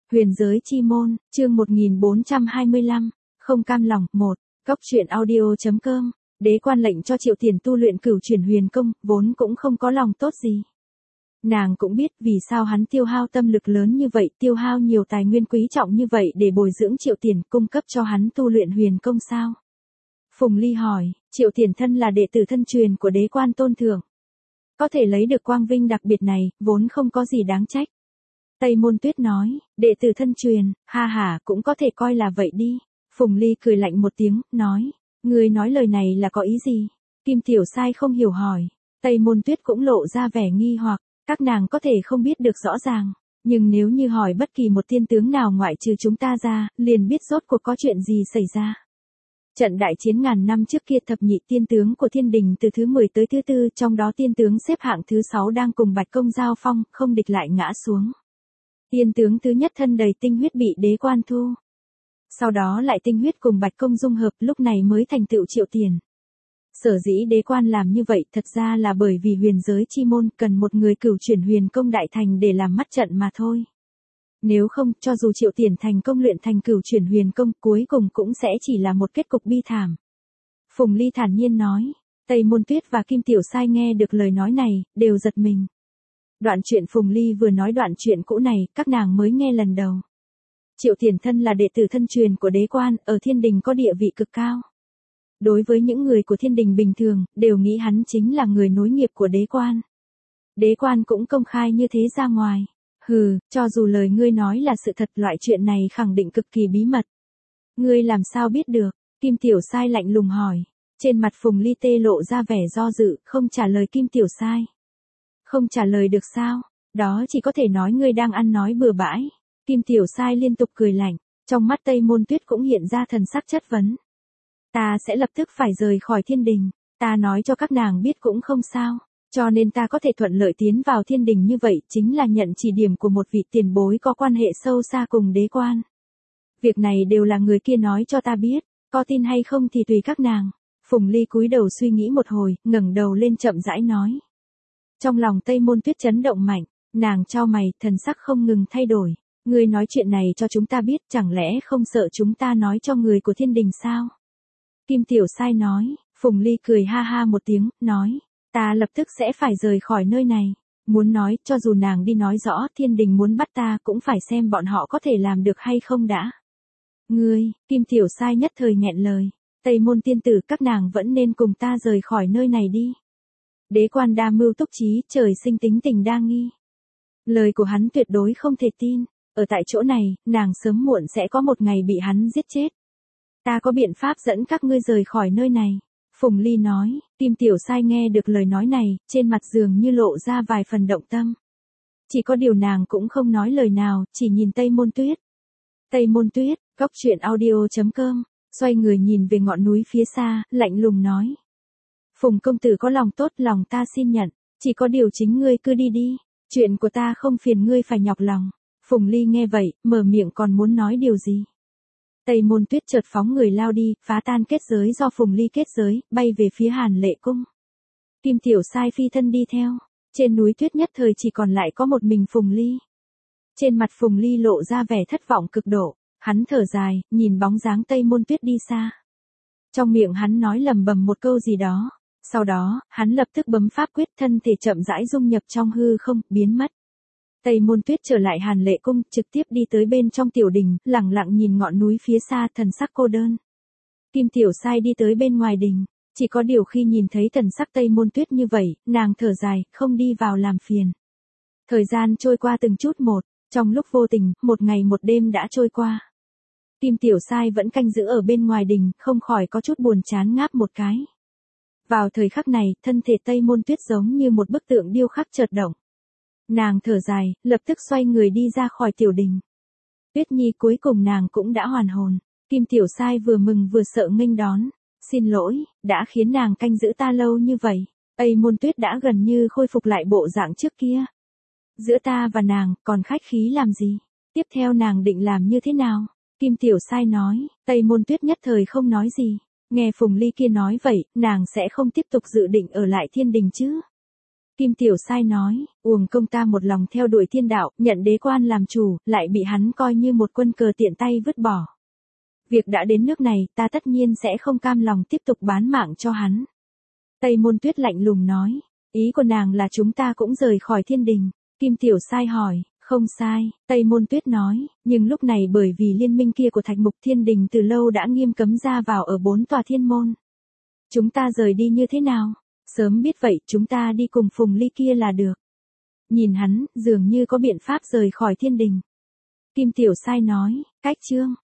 Huyền giới chi môn, chương 1425, không cam lòng, 1, Cóc truyện audio.com, đế quan lệnh cho Triệu Tiền tu luyện cửu chuyển huyền công, vốn cũng không có lòng tốt gì. Nàng cũng biết vì sao hắn tiêu hao tâm lực lớn như vậy, tiêu hao nhiều tài nguyên quý trọng như vậy để bồi dưỡng Triệu Tiền cung cấp cho hắn tu luyện huyền công sao. Phùng Ly hỏi, Triệu Tiền thân là đệ tử thân truyền của đế quan tôn thượng. Có thể lấy được quang vinh đặc biệt này, vốn không có gì đáng trách. Tây Môn Tuyết nói, đệ tử thân truyền, ha ha cũng có thể coi là vậy đi. Phùng Ly cười lạnh một tiếng, nói, ngươi nói lời này là có ý gì? Kim Tiểu Sai không hiểu hỏi. Tây Môn Tuyết cũng lộ ra vẻ nghi hoặc, các nàng có thể không biết được rõ ràng. Nhưng nếu như hỏi bất kỳ một tiên tướng nào ngoại trừ chúng ta ra, liền biết rốt cuộc có chuyện gì xảy ra. Trận đại chiến ngàn năm trước kia thập nhị tiên tướng của thiên đình từ thứ 10 tới thứ 4, trong đó tiên tướng xếp hạng thứ 6 đang cùng Bạch Công giao phong, không địch lại ngã xuống. Tiên tướng thứ nhất thân đầy tinh huyết bị đế quan thu. Sau đó lại tinh huyết cùng Bạch Công dung hợp, lúc này mới thành tựu Triệu Tiền. Sở dĩ đế quan làm như vậy thật ra là bởi vì huyền giới chi môn cần một người cửu chuyển huyền công đại thành để làm mắt trận mà thôi. Nếu không, cho dù Triệu Tiền thành công luyện thành cửu chuyển huyền công, cuối cùng cũng sẽ chỉ là một kết cục bi thảm. Phùng Ly thản nhiên nói. Tây Môn Tuyết và Kim Tiểu Sai nghe được lời nói này, đều giật mình. Đoạn chuyện Phùng Ly vừa nói, đoạn chuyện cũ này, các nàng mới nghe lần đầu. Triệu Tiền thân là đệ tử thân truyền của đế quan, ở thiên đình có địa vị cực cao. Đối với những người của thiên đình bình thường, đều nghĩ hắn chính là người nối nghiệp của đế quan. Đế quan cũng công khai như thế ra ngoài. Hừ, cho dù lời ngươi nói là sự thật, loại chuyện này khẳng định cực kỳ bí mật. Ngươi làm sao biết được? Kim Tiểu Sai lạnh lùng hỏi. Trên mặt Phùng Ly tê lộ ra vẻ do dự, không trả lời Kim Tiểu Sai. Không trả lời được sao? Đó chỉ có thể nói ngươi đang ăn nói bừa bãi. Kim Tiểu Sai liên tục cười lạnh, trong mắt Tây Môn Tuyết cũng hiện ra thần sắc chất vấn. Ta sẽ lập tức phải rời khỏi thiên đình, ta nói cho các nàng biết cũng không sao, cho nên ta có thể thuận lợi tiến vào thiên đình như vậy chính là nhận chỉ điểm của một vị tiền bối có quan hệ sâu xa cùng đế quan. Việc này đều là người kia nói cho ta biết, có tin hay không thì tùy các nàng. Phùng Ly cúi đầu suy nghĩ một hồi, ngẩng đầu lên chậm rãi nói. Trong lòng Tây Môn Tuyết chấn động mạnh, nàng chau mày, thần sắc không ngừng thay đổi. Ngươi nói chuyện này cho chúng ta biết, chẳng lẽ không sợ chúng ta nói cho người của thiên đình sao? Kim Tiểu Sai nói. Phùng Ly cười ha ha một tiếng, nói, ta lập tức sẽ phải rời khỏi nơi này. Muốn nói, cho dù nàng đi nói rõ thiên đình muốn bắt ta cũng phải xem bọn họ có thể làm được hay không đã. Ngươi, Kim Tiểu Sai nhất thời nghẹn lời. Tây Môn tiên tử, các nàng vẫn nên cùng ta rời khỏi nơi này đi. Đế quan đa mưu túc trí, trời sinh tính tình đa nghi. Lời của hắn tuyệt đối không thể tin. Ở tại chỗ này, nàng sớm muộn sẽ có một ngày bị hắn giết chết. Ta có biện pháp dẫn các ngươi rời khỏi nơi này. Phùng Ly nói. Kim Tiểu Sai nghe được lời nói này, trên mặt dường như lộ ra vài phần động tâm. Chỉ có điều nàng cũng không nói lời nào, chỉ nhìn Tây Môn Tuyết. Tây Môn Tuyết, Cóc truyện audio.com, xoay người nhìn về ngọn núi phía xa, lạnh lùng nói. Phùng công tử có lòng tốt, lòng ta xin nhận, chỉ có điều chính ngươi cứ đi đi, chuyện của ta không phiền ngươi phải nhọc lòng. Phùng Ly nghe vậy, mở miệng còn muốn nói điều gì. Tây Môn Tuyết chợt phóng người lao đi, phá tan kết giới do Phùng Ly kết giới, bay về phía Hàn Lệ Cung. Kim Tiểu Sai phi thân đi theo. Trên núi tuyết nhất thời chỉ còn lại có một mình Phùng Ly. Trên mặt Phùng Ly lộ ra vẻ thất vọng cực độ, hắn thở dài, nhìn bóng dáng Tây Môn Tuyết đi xa. Trong miệng hắn nói lầm bầm một câu gì đó, sau đó, hắn lập tức bấm pháp quyết, thân thể chậm rãi dung nhập trong hư không, biến mất. Tây Môn Tuyết trở lại Hàn Lệ Cung, trực tiếp đi tới bên trong tiểu đình, lặng lặng nhìn ngọn núi phía xa, thần sắc cô đơn. Kim Tiểu Sai đi tới bên ngoài đình, chỉ có điều khi nhìn thấy thần sắc Tây Môn Tuyết như vậy, nàng thở dài, không đi vào làm phiền. Thời gian trôi qua từng chút một, trong lúc vô tình, một ngày một đêm đã trôi qua. Kim Tiểu Sai vẫn canh giữ ở bên ngoài đình, không khỏi có chút buồn chán ngáp một cái. Vào thời khắc này, thân thể Tây Môn Tuyết giống như một bức tượng điêu khắc chợt động. Nàng thở dài, lập tức xoay người đi ra khỏi tiểu đình. Tuyết Nhi, cuối cùng nàng cũng đã hoàn hồn. Kim Tiểu Sai vừa mừng vừa sợ nghênh đón. Xin lỗi, đã khiến nàng canh giữ ta lâu như vậy. Tây Môn Tuyết đã gần như khôi phục lại bộ dạng trước kia. Giữa ta và nàng, còn khách khí làm gì? Tiếp theo nàng định làm như thế nào? Kim Tiểu Sai nói. Tây Môn Tuyết nhất thời không nói gì. Nghe Phùng Ly kia nói vậy, nàng sẽ không tiếp tục dự định ở lại thiên đình chứ? Kim Tiểu Sai nói, uổng công ta một lòng theo đuổi thiên đạo, nhận đế quan làm chủ, lại bị hắn coi như một quân cờ tiện tay vứt bỏ. Việc đã đến nước này, ta tất nhiên sẽ không cam lòng tiếp tục bán mạng cho hắn. Tây Môn Tuyết lạnh lùng nói, ý của nàng là chúng ta cũng rời khỏi thiên đình. Kim Tiểu Sai hỏi, không sai, Tây Môn Tuyết nói, nhưng lúc này bởi vì liên minh kia của Thạch Mục Thiên Đình từ lâu đã nghiêm cấm ra vào ở 4 tòa thiên môn. Chúng ta rời đi như thế nào? Sớm biết vậy, chúng ta đi cùng Phùng Ly kia là được. Nhìn hắn, dường như có biện pháp rời khỏi thiên đình. Kim Tiểu Sai nói, cách chương.